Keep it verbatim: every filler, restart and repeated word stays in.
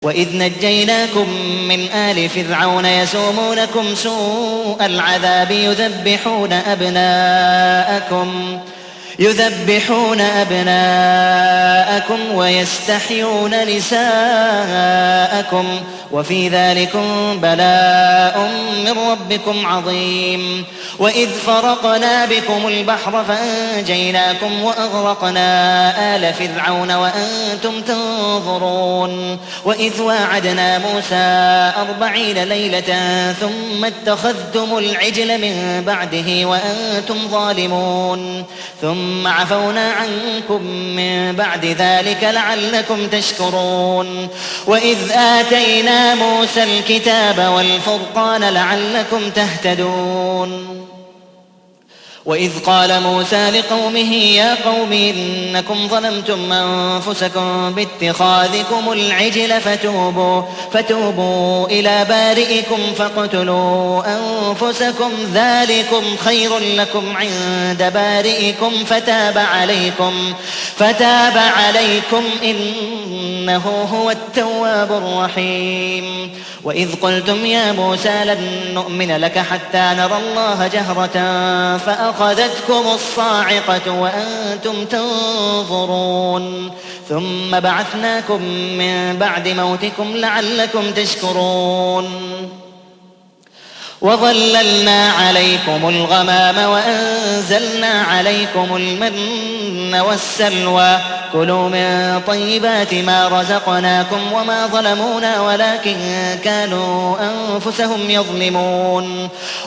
وإذ نجيناكم من آل فرعون يسومونكم سوء العذاب يذبحون أبناءكم يذبحون أبناءكم ويستحيون نساءكم وفي ذلكم بلاء من ربكم عظيم. وإذ فرقنا بكم البحر فأنجيناكم وأغرقنا آل فرعون وأنتم تنظرون. وإذ واعدنا موسى أربعين ليلة ثم اتخذتم العجل من بعده وأنتم ظالمون ثم عفونا عنكم من بعد ذلك لعلكم تشكرون. وإذ آتينا موسى الكتاب والفرقان لعلكم تهتدون. وإذ قال موسى لقومه يا قوم إنكم ظلمتم أنفسكم باتخاذكم العجل فتوبوا, فتوبوا إلى بارئكم فاقتلوا أنفسكم ذلكم خير لكم عند بارئكم فتاب عليكم, فتاب عليكم إنه هو التواب الرحيم. وإذ قلتم يا موسى لن نؤمن لك حتى نرى الله جهرة فأخذتكم الصاعقة وأنتم تنظرون ثم بعثناكم من بعد موتكم لعلكم تشكرون. وظللنا عليكم الغمام وأنزلنا عليكم المن والسلوى كلوا من طيبات ما رزقناكم وما ظلمونا ولكن كانوا أنفسهم يظلمون.